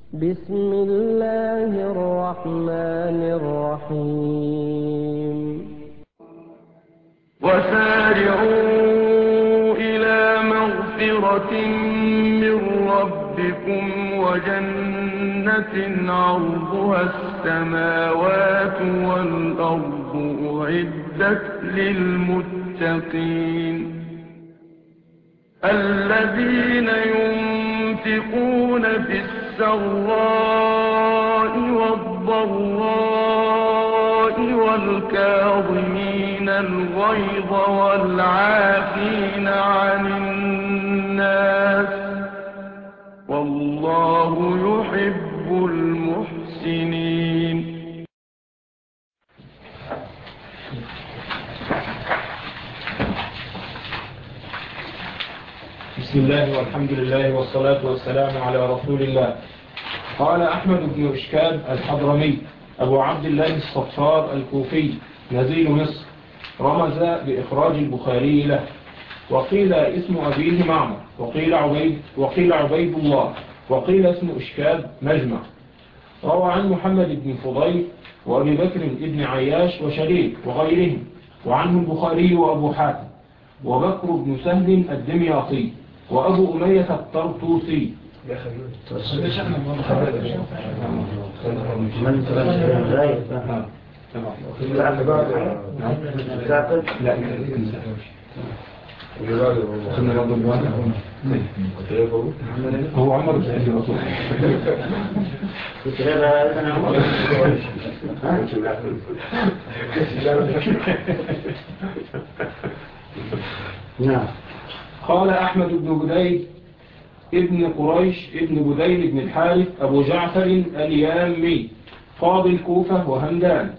بسم الله الرحمن الرحيم وسارعوا إلى مغفرة من ربكم وجنة عرضها السماوات والأرض أعدت للمتقين الذين ينفقون في السراء والضراء والكاظمين الغيظ والعافين عن الناس والله يحب المحسنين. بسم الله والحمد لله والصلاة والسلام على رسول الله. قال أحمد بن إشكاب الحضرمي أبو عبد الله الصفار الكوفي نزيل مصر، رمز بإخراج البخاري له، وقيل اسم أبيه معمر، وقيل عبيد الله، وقيل اسم إشكاب مجمع. روى عن محمد بن فضيل وأبي بكر بن عياش وشريك وغيرهم، وعنه البخاري وأبو حاتم وبكر بن سهل الدمياطي وأبو أمية الطرطوسي. هو عمر بن الرسول. قال أحمد بن بديل ابن قريش ابن بديل بن الحارث أبو جعفر اليامي قاضي الكوفة وهمدان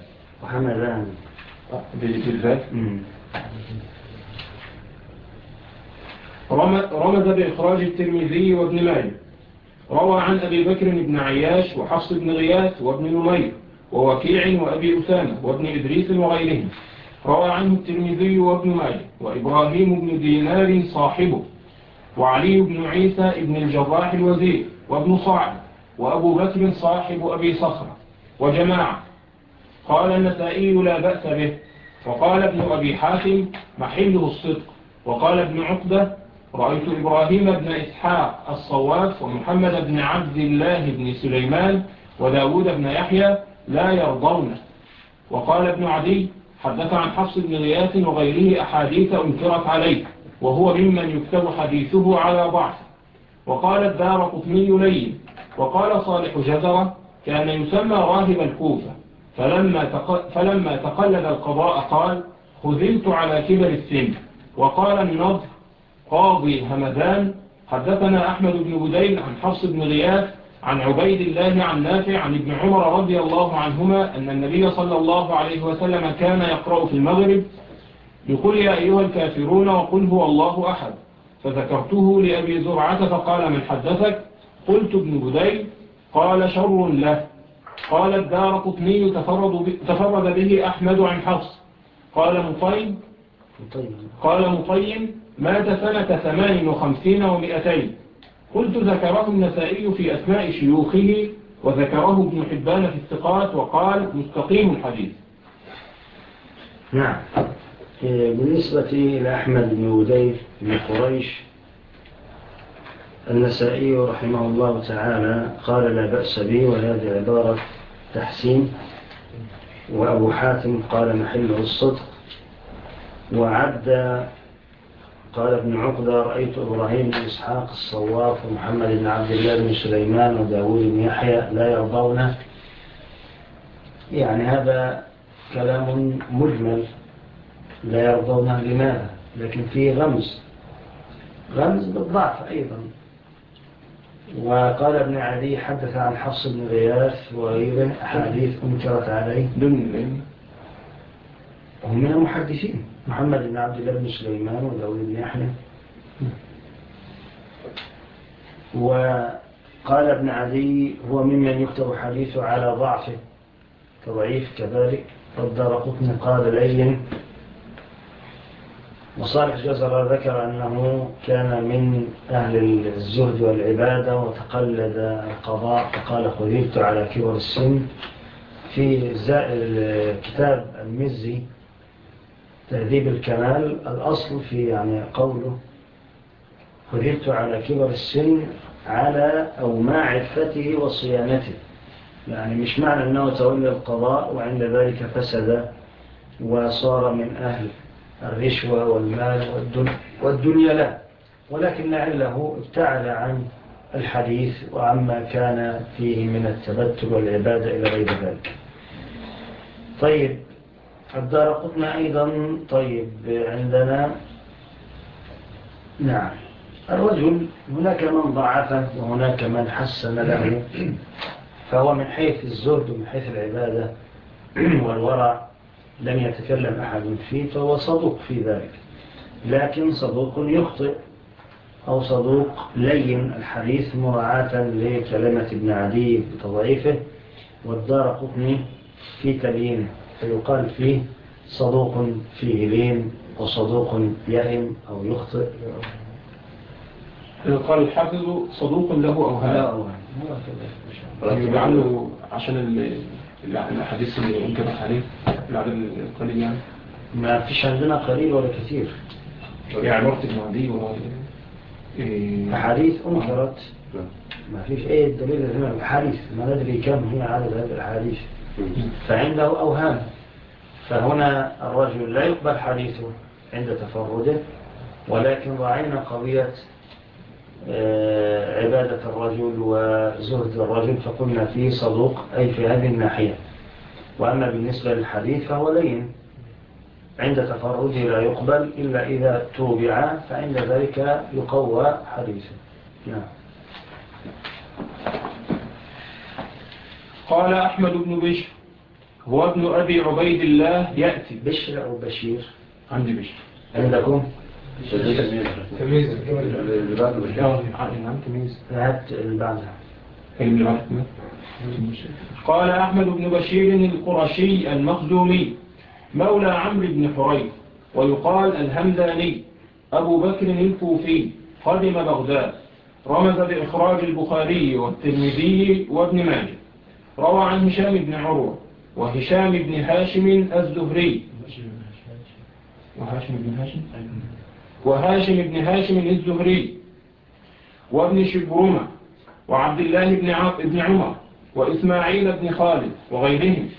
رمز بإخراج الترمذي وابن ماجه. روى عن أبي بكر بن عياش وحفص بن غياث وابن نمير ووكيع وأبي أسامة وابن إدريس وغيرهم. روى عنه الترمذي وابن ماجه وإبراهيم بن دينار صاحبه وعلي بن عيسى بن الجراح الوزير وابن صاعد وأبو بكر صاحب أبي صخرة وجماعة. قال النسائي لا بأس به، وقال ابن أبي حاتم محله الصدق. وقال ابن عقبة رأيت إبراهيم بن إسحاق الصواف ومحمد بن عبد الله بن سليمان وداود بن يحيى لا يرضون. وقال ابن عدي حدث عن حفص بن غياث وغيره أحاديث أنكرت عليه، وهو ممن يكتب حديثه على ضعف. وقال الدارقطني لين. وقال صالح جزرة كان يسمى راهب الكوفة، فلما تقلد القضاء قال خذلت على كبر السن. وقال النضر قاضي همدان حدثنا أحمد بن بديل عن حفص بن غياث عن عبيد الله عن نافع عن ابن عمر رضي الله عنهما أن النبي صلى الله عليه وسلم كان يقرأ في المغرب يقول يا أيها الكافرون وقل هو الله أحد. فذكرته لأبي زرعة فقال من حدثك؟ قلت ابن بديل. قال شر له. قال الدارقطني تفرد به أحمد عن حفص. قال مطيم مات سنة 58 و200. قلت ذكره النسائي في أسماء شيوخه وذكره ابن حبان في الثقات وقال مستقيم الحديث. نعم. بالنسبة إلى أحمد بن بديل بن قريش، النسائي رحمه الله تعالى قال لا بأس به، وهذه عبارة تحسين. وأبو حاتم قال محله الصدق. قال ابن عقدة رأيت إبراهيم بن إسحاق الصواف ومحمد بن عبد الله بن سليمان وداود بن يحيى لا يرضونه. يعني هذا كلام مجمل، لا يرضونه لماذا؟ لكن فيه غمز بالضعف أيضا. وقال ابن عدي حدث عن حفص بن غياث وغيره أحاديث أنكرت عليه هم من المحدثين، محمد بن عبد الله بن سليمان وداود بن يحيى. وقال ابن عدي هو ممن يكتب حديثه على ضعفه كضعيف كذلك. والدارقطني قال لين. وصالح جزر ذكر أنه كان من أهل الزهد والعبادة وتقلد القضاء، فقال خذلت على كبر السن. في كتاب المزي تهذيب الكمال الأصل في يعني قوله خذلت على كبر السن على أو مع عفته وصيانته، يعني مش معنى أنه تولى القضاء وعند ذلك فسد وصار من أهل الرشوة والمال والدنيا لا، ولكن لعله ابتعد عن الحديث وعما كان فيه من التبتل والعبادة إلى غير ذلك. طيب الدارقطني أيضا. طيب عندنا نعم الرجل هناك من ضعفه وهناك من حسن له، فهو من حيث الزهد ومن حيث العبادة والورع لم يتكلم أحد فيه، فهو صدوق في ذلك، لكن صدوق يخطئ أو صدوق لين الحديث مراعاة لكلمة ابن عدي بتضعيفه، والدارقطني في تليينه فيقال فيه صدوق فيه لين وصدوق يهم أو يخطئ. قال الحافظ صدوق له أوهام، لعله عشان الحديث اللي انكبح عليه العدد القليل، يعني ما فيش عندنا قليل ولا كثير، يعني عبارة ابن عدي أحاديث أنكرت ما فيش أي دليل هنا الأحاديث، ما ندري كم هي عدد هذه الأحاديث، فعنده أوهام. فهنا الرجل لا يقبل حديثه عند تفرده، ولكن رأينا قضية عبادة الرجل وزهد الرجل فقلنا فيه صدوق أي في هذه الناحية. وأما بالنسبة للحديث فهو لين عند تفرده لا يقبل إلا إذا توبع، فعند ذلك يقوى حديثه. نعم. قال أحمد بن بشر هو ابن أبي عبيد الله يأتي. بشر أو بشير؟ عندي بشر. عندكم؟ تمييز اللي بعده بشر. نعم تمييز. هات اللي بعدها. قال أحمد بن بشير القرشي المخزومي مولى عمرو بن حريث، ويقال الهمداني، أبو بكر الكوفي، قدم بغداد، رمز بإخراج البخاري والترمذي وابن ماجه. روى عن هشام بن عروة وهشام بن هاشم الزهري وهاشم بن هاشم الزهري وابن شبرمة وعبد الله بن عمر وإسماعيل بن خالد وغيرهم.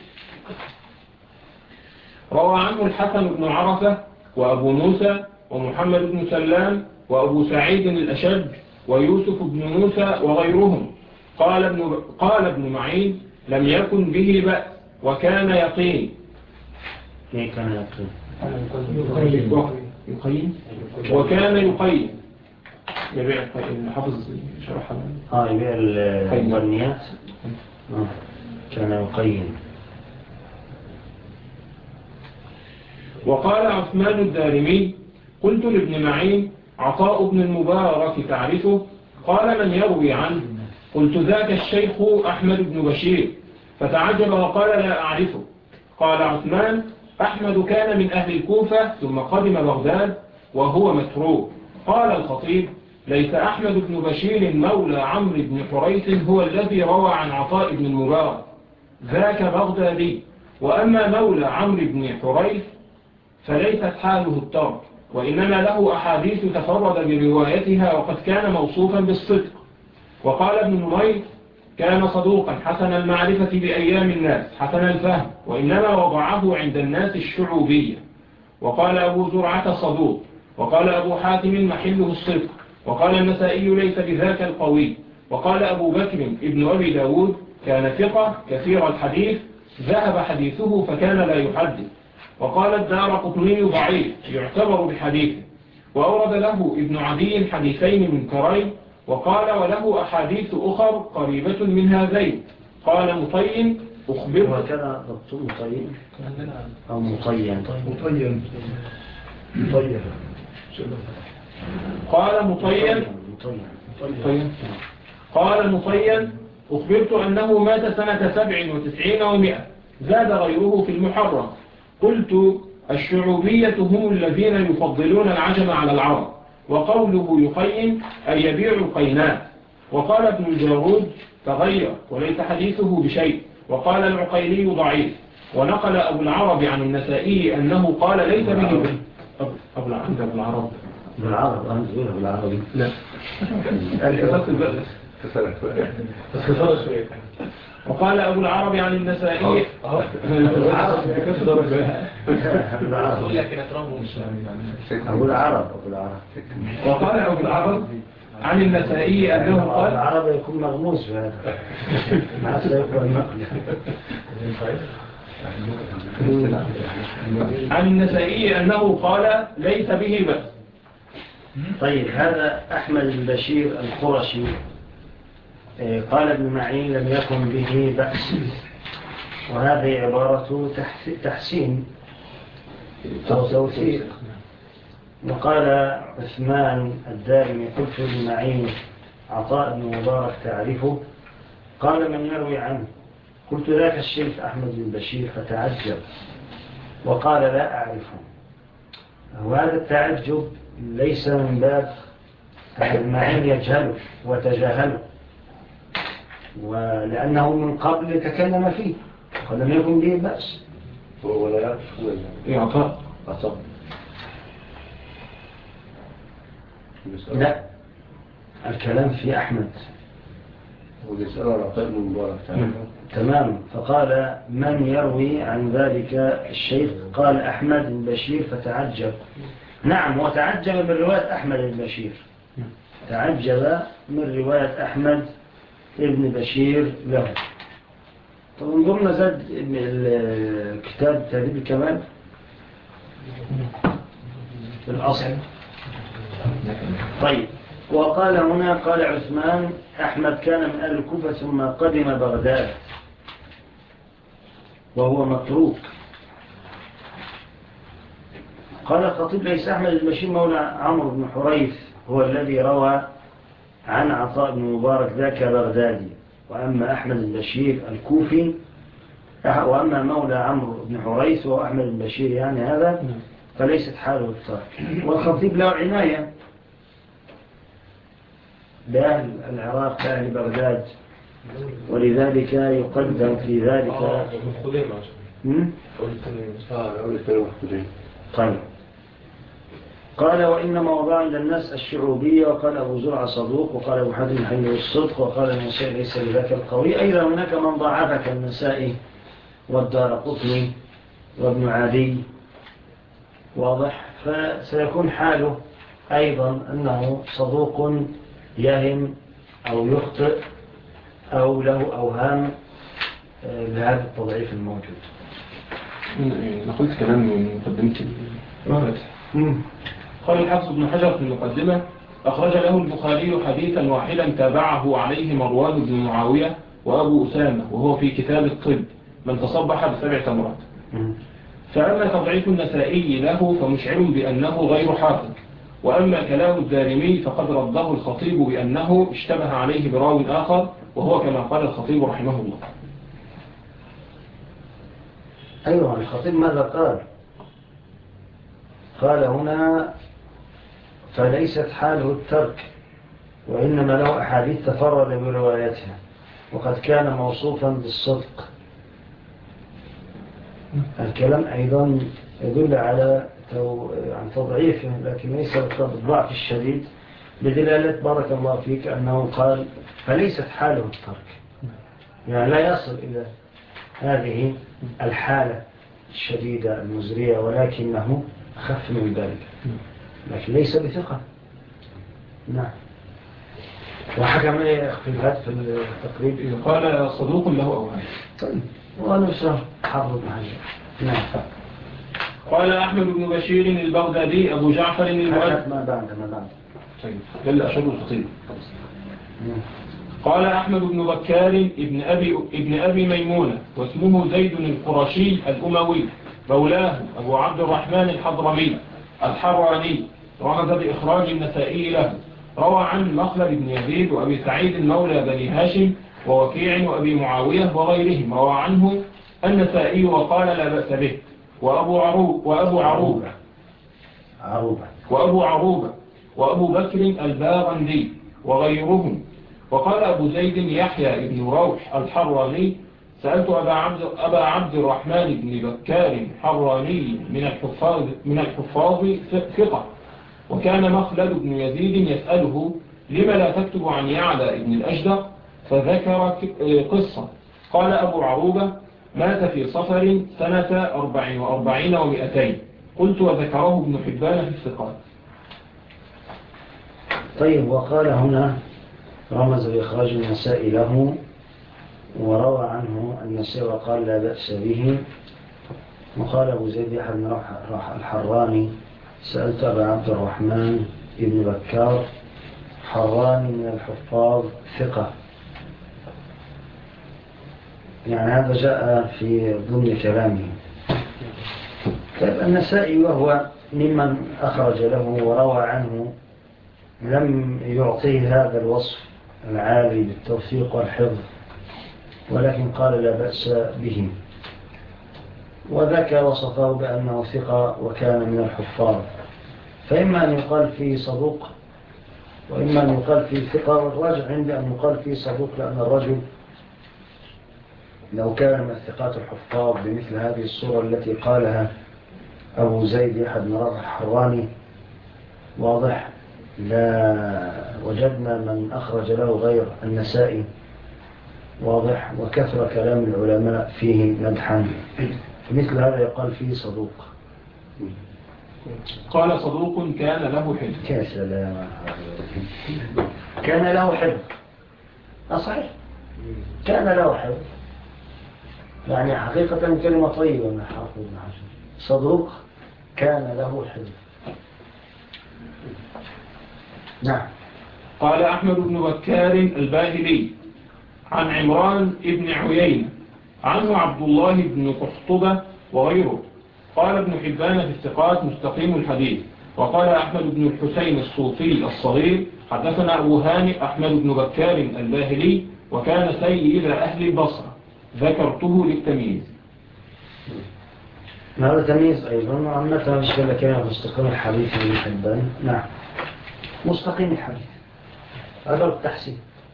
روى عنه الحسن بن عرفة وأبو موسى ومحمد بن سلام وأبو سعيد الأشج ويوسف بن موسى وغيرهم. قال ابن معين لم يكن به بأس وكان يقين. كان وكان يقين يبيع حافظ شرحها يبيع الغنيات. كان يقين. وقال عثمان الدارمي قلت لابن معين عطاء بن المبارك تعرفه؟ قال من يروي عنه؟ قلت ذاك الشيخ أحمد بن بشير، فتعجب وقال لا أعرفه. قال عثمان أحمد كان من أهل الكوفة ثم قدم بغداد وهو متروك. قال الخطيب ليس أحمد بن بشير مولى عمرو بن حريث هو الذي روى عن عطاء بن المبارك، ذاك بغدادي. وأما مولى عمرو بن حريث فليست حاله الترك، وإنما له أحاديث تفرد بروايتها وقد كان موصوفا بالصدق. وقال ابن نمير كان صدوقا حسن المعرفة بأيام الناس حسن الفهم، وإنما وضعه عند الناس الشعوبية. وقال أبو زرعة صدوق. وقال أبو حاتم محله الصدق. وقال النسائي ليس بذاك القوي. وقال أبو بكر ابن أبي داود كان ثقة كثير الحديث ذهب حديثه فكان لا يحدث. وقال الدارقطني ضعيف يعتبر بحديثه. وأورد له ابن عدي حديثين منكرين، وقال وله أحاديث أخر قريبة من هذين. قال مطين أخبر. وكذا ضبط مطين أو مطين. قال مطين قال مطين أخبرت أنه مات سنة 97 و100، زاد غيره في المحرم. قلت الشعوبية هم الذين يفضلون العجم على العرب، وقوله يقيم أي يبيع القينات. وقال ابن الجارود تغير وليس حديثه بشيء. وقال العقيلي ضعيف. ونقل أبو العرب عن النسائي أنه قال ليس به أبو العرب لا وقال أبو العرب عن النسائي وقال أبو العرب عن النسائي أنه قال العرب يكون مغموس في هذا ما سيكون النقل عن النسائي أنه قال ليس به بأس. طيب هذا أحمد البشير القرشي قال ابن معين لم يكن به بأس، وهذه عبارة تحسين أو توثيق. وقال عثمان الدارمي قلت ابن معين عطاء بن مبارك تعرفه؟ قال من يروي عنه؟ قلت ذاك الشيخ أحمد البشير فتعجب وقال لا أعرفه. وهذا التعجب ليس من باب المعين يجهله وتجاهله، ولأنه من قبل تكلم فيه ولم يكن به بأس. هو لا يعرف عطاء لا، الكلام في أحمد ويسأل عن عطاء بن مبارك تمام. فقال من يروي عن ذلك الشيخ؟ قال أحمد البشير فتعجب. نعم، وتعجب من رواية أحمد البشير، تعجب من رواية أحمد ابن بشير له. طب انظرنا زاد الكتاب تهذيب الكمال في الأصل. طيب، وقال هنا قال عثمان أحمد كان من أهل الكوفة ثم قدم بغداد وهو متروك. قال الخطيب ليس أحمد البشير مولى عمرو بن حريث هو الذي روى عن عطاء بن مبارك ذاك بغدادي، وأما أحمد البشير الكوفي، وأما مولى عمرو بن حريث وهو أحمد البشير يعني هذا فليست حاله الترك. والخطيب له عناية بأهل العراق بأهل بغداد، ولذلك يقدم في ذلك طيب. قال وإنما وضع عند الناس الشعوبية، وقال أبو زرع صدوق، وقال أبو حاتم حي الصدق، وقال النسائي ليس بذاك القوي. أيضا هناك من ضعفك النسائي والدارقطني وابن عدي، واضح. فسيكون حاله أيضا أنه صدوق يهم أو يخطئ أو له أوهام لهذا التضعيف الموجود. نقول كلام من مقدمة قال الحافظ بن حجر في المقدمة أخرج له البخاري حديثا واحدا تابعه عليه مروان بن معاوية وأبو أسامة، وهو في كتاب الطب من تصبح ب7 تمرات. فأما تضعيف النسائي له فمشعر بأنه غير حافظ، وأما كلام الدارمي فقد رده الخطيب بأنه اشتبه عليه براو آخر، وهو كما قال الخطيب رحمه الله. أيوة، الخطيب ماذا قال؟ قال هنا فليست حاله الترك، وإنما له أحاديث تفرد بروايتها، وقد كان موصوفا بالصدق. الكلام أيضا يدل على عن تضعيفه، لكن ليس بالضعف الشديد، بدلالة بارك الله فيك أنه قال فليست حاله الترك، يعني لا يصل إلى هذه الحالة الشديدة المزرية، ولكنه أخف من ذلك، لكن ليس بثقة. نعم. وحكم ايه اختلافات في التقريب؟ قال صدوق له أوهام. طيب، ونفسه حافظ محل. نعم. قال أحمد بن بشير البغدادي أبو جعفر المؤدب. ما بعد طيب، دل أشهد الخطيب. قال أحمد بن بكار ابن أبي ميمونة، واسمه زيد القرشي الأموي، مولاه أبو عبد الرحمن الحضرمي الحراني، رمز بإخراج النسائي له. روى عن مخلد بن يزيد وأبي سعيد مولى بني هاشم ووكيع وأبي معاوية وغيرهم. روى عنه النسائي وقال لا بأس به. وأبو عروبة وأبو بكر الباغندي وغيرهم. وقال أبو زيد يحيى بن روح الحراني: سألت أبا عبد الرحمن بن بكار حراني من الحفاظ ثقة، وكان مخلد بن يزيد يسأله: لما لا تكتب عن يعلى بن الأجدق؟ فذكر قصة. قال أبو عروبة: مات في صفر سنة 44 و200. قلت: وذكره ابن حبان في الثقات. طيب، وقال هنا رمز بإخراج النساء له، وروى عنه النساء وقال لا بأس به. وقال أبو زيد بن روح الحراني: سألت أبا عبد الرحمن بن بكار حراني من الحفاظ ثقة. يعني هذا جاء في ضمن كلامه. النسائي وهو ممن أخرج له وروى عنه لم يعطيه هذا الوصف العالي بالتوفيق والحفظ، ولكن قال لا بأس به، وذاك وصفه بأنه ثقة وكان من الحفاظ. فإما أن يقال فيه صدوق وإما أن يقال فيه ثقة، والراجع عند أن يقال فيه صدوق، لأن الرجل لو كان من الثقات الحفاظ بمثل هذه الصورة التي قالها أبو زيد يحيى بن روح الحراني، واضح، لا وجدنا من أخرج له غير النسائي، واضح، وكثر كلام العلماء فيه مدحا، مثل هذا يقال فيه صدوق. قال: صدوق كان له حفظ. كان له حفظ، صحيح، كان له حفظ، يعني حقيقة كلمة طيبة من حافظ ابن حجر. صدوق كان له حفظ. نعم. قال أحمد بن بكار الباهلي عن عمران بن عيينة عنه عبد الله بن قحطبة وغيره. قال ابن حبان في الثقات مستقيم الحديث. وقال أحمد بن الحسين الصوفي الصغير: حدثنا أبو هانئ أحمد بن بكار الباهلي، وكان سيد أهل البصرة، ذكرته للتمييز. هذا تمييز أيضا، وعمتها مشكلة كان مستقيم الحديث ابن حبان. نعم، مستقيم الحديث هذا التحسين،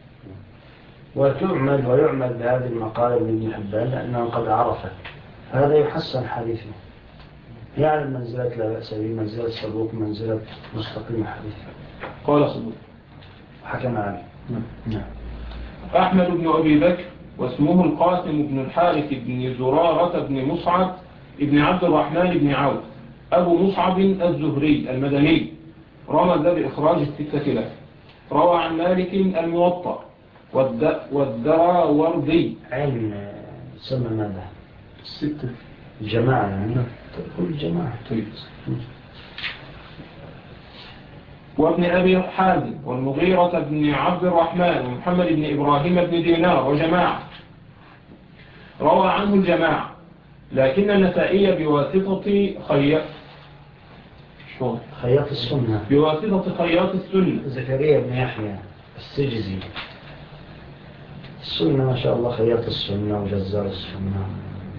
ويعمل بهذه المقالة من ابن حبان لأنه قد عرفه، هذا يحسن حديثه، يعلم منزلة لا بأس به، منزلة صدوق، منزلة مستقيم الحديث. قال صدوق حكم عليه. نعم. أحمد بن أبي بكر واسمه القاسم بن الحارث بن زرارة بن مصعب بن عبد الرحمن بن عوف أبو مصعب الزهري المدني، رمز بإخراج الستة له. روى عن مالك الموطأ والدراوردي. علم سمى ماذا؟ الستة الجماعة، يعني كل جماعة. وابن أبي حازم والمغيرة بن عبد الرحمن ومحمد بن إبراهيم بن دينار وجماعة. روى عنه الجماعة، لكن النسائي بواسطة خياط السنة، بواسطة خياط السنة زكريا بن يحيى السجزي. السنة ما شاء الله، خياط السنة وجزار السنة.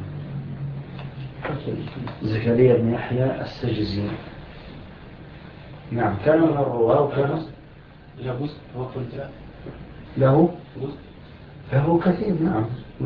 زكريا بن يحيى السجزي، نعم، كان من الرواة، وكان له كثير. نعم.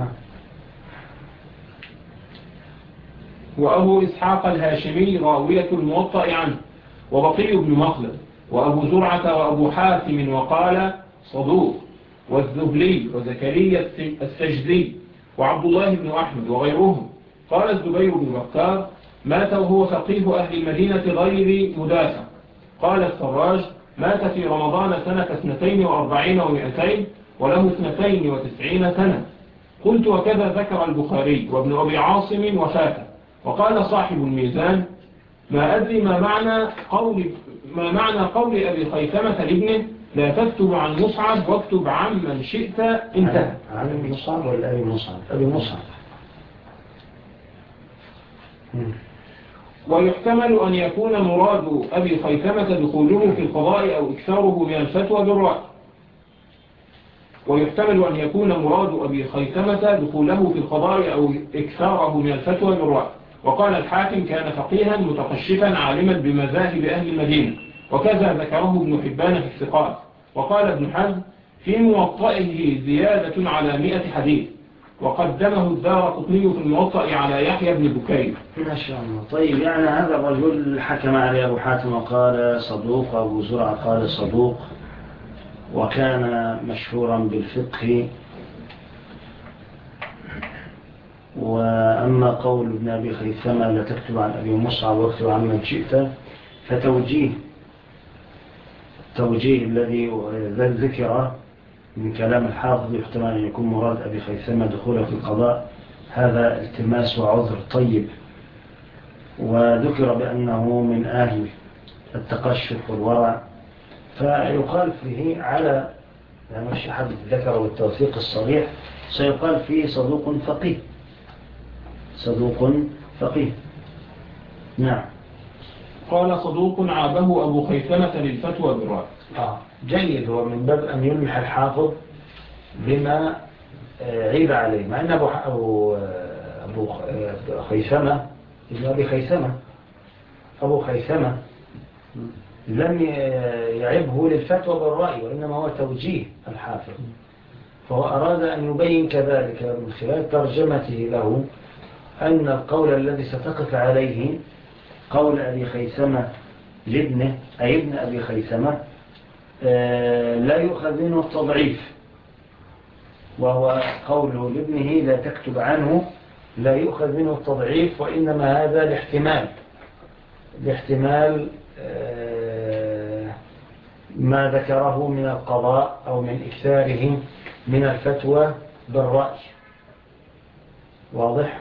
وأبو إسحاق الهاشمي راوية الموطأ عنه، وبقي بن مخلد، وأبو زرعة وأبو حاتم وقال صدوق، والذهلي وزكريا السجدي وعبد الله بن أحمد وغيرهم. قال الزبير بن بكار: مات وهو فقيه أهل المدينة غير مدافع. قال السراج: مات في رمضان سنة 42 و200 وله 92 سنة. قلت: وكذا ذكر البخاري وابن أبي عاصم وفاته. وقال صاحب الميزان: ما أدري ما معنى قول أبي خيثمة لابنه: لا تكتب عن مصعب واكتب عن من شئت. انتهى. عن مصعب ولا أبي مصعب؟ أبي مصعب. ويحتمل أن يكون مراد أبي خيثمة دخوله في القضاء أو إكثاره من الفتوى بالرأي. ويحتمل أن يكون مراد أبي خيثمة دخوله في القضاء أو إكثاره من الفتوى بالرأي. وقال الحاكم كان فقيها متقشفا عالما بمذاهب أهل المدينة، وكذا ذكره ابن حبان في الثقات. وقال ابن حزم في موطئه زيادة على 100 حديث، وقدمه الدارقطني في الموطأ على يحيى بن بكير. ما شاء الله. طيب يعني هذا الرجل حكم عليه أبو حاتم وقال صدوق، وأبو زرع قال صدوق، وكان مشهورا بالفقه. وأما قول ابن أبي خيثمة لا تكتب عن أبي مصعب واكتب عن من شئت، فتوجيه الذي ذكر من كلام الحافظ يحتمل أن يكون مراد أبي خيثمة دخوله في القضاء، هذا التماس وعذر طيب. وذكر بأنه من أهل التقشف والورع، فيقال فيه على يعني مش حد ذكر بالتوثيق الصريح، سيقال فيه صدوق فقيه. صدوق فقيه. نعم. قال صدوق عابه أبو خيثمة للفتوى بالرأي. جيد. هو من باب أن يلمح الحافظ بما عيب عليه، مع أن أبو خيثمة ابن أبي خيثمة أبو خيثمة لم يعبه للفتوى بالرأي، وإنما هو توجيه الحافظ، فهو أراد أن يبين كذلك من خلال ترجمته له أن القول الذي ستقف عليه قول أبي خيثمة لابنه أي ابن أبي خيثمة لا يؤخذ منه التضعيف، وهو قوله لابنه لا تكتب عنه لا يؤخذ منه التضعيف، وإنما هذا لاحتمال ما ذكره من القضاء أو من إكثاره من الفتوى بالرأي. واضح؟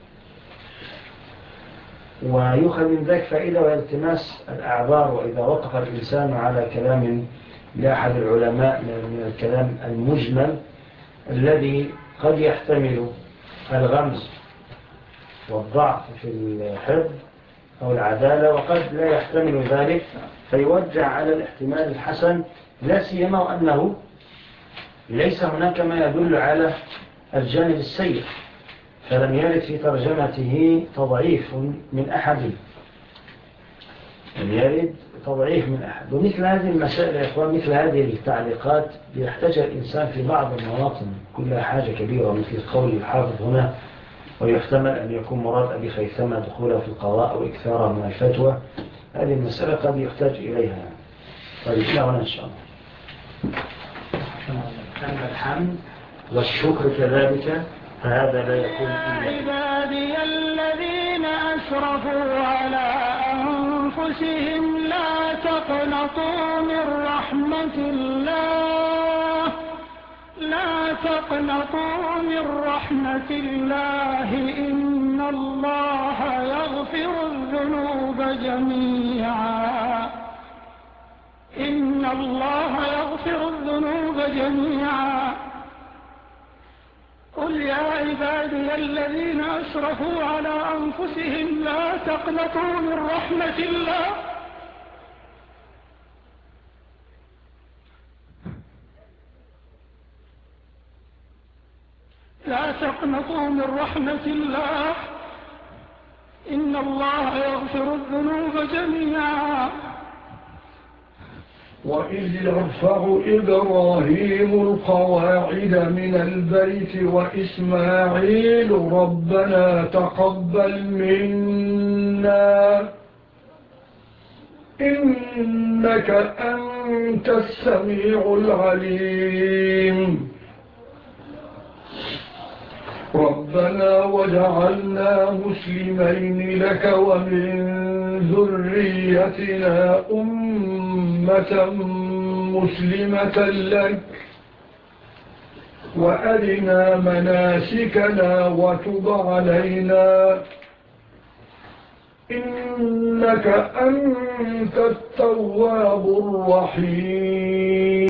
ويؤخذ من ذلك فائدة والتماس الأعذار، وإذا وقف الإنسان على كلام لأحد العلماء من الكلام المجمل الذي قد يحتمل الغمز والضعف في الحفظ أو العدالة، وقد لا يحتمل ذلك، فيوجه على الاحتمال الحسن، لا سيما وأنه ليس هناك ما يدل على الجانب السيء، فلم يرد في ترجمته تضعيف من أحد، لم يرد تضعيف من أحد. ومثل هذه المسائل يا إخوان، مثل هذه التعليقات يحتاج الإنسان في بعض المواطن كلها حاجة كبيرة، مثل قول الحافظ هنا ويحتمل أن يكون مراد أبي خيثمة دخوله في القضاء أو إكثاره من الفتوى. هذه المسألة قد يحتاج إليها. طيب لا هنا إن شاء الله. أما الحمد والشكر كذلك فهذا لا يكون إلا عبادي الذين أسرفوا على أنفسهم لا تقنطوا من رحمة الله، لا تقنطوا من رحمة الله، إن الله يغفر الذنوب جميعا، إن الله يغفر الذنوب جميعا. قل يا عبادي الذين أسرفوا على أنفسهم لا تقنطوا من رحمة الله، لا تقنطوا من رحمة الله، إن الله يغفر الذنوب جميعا. وإذ يرفع إبراهيم القواعد من البيت وإسماعيل ربنا تقبل منا إنك أنت السميع العليم ربنا وجعلنا مسلمين لك ومن ذريتنا أمة مسلمة لك وأرنا مناسكنا وتب علينا إنك أنت التواب الرحيم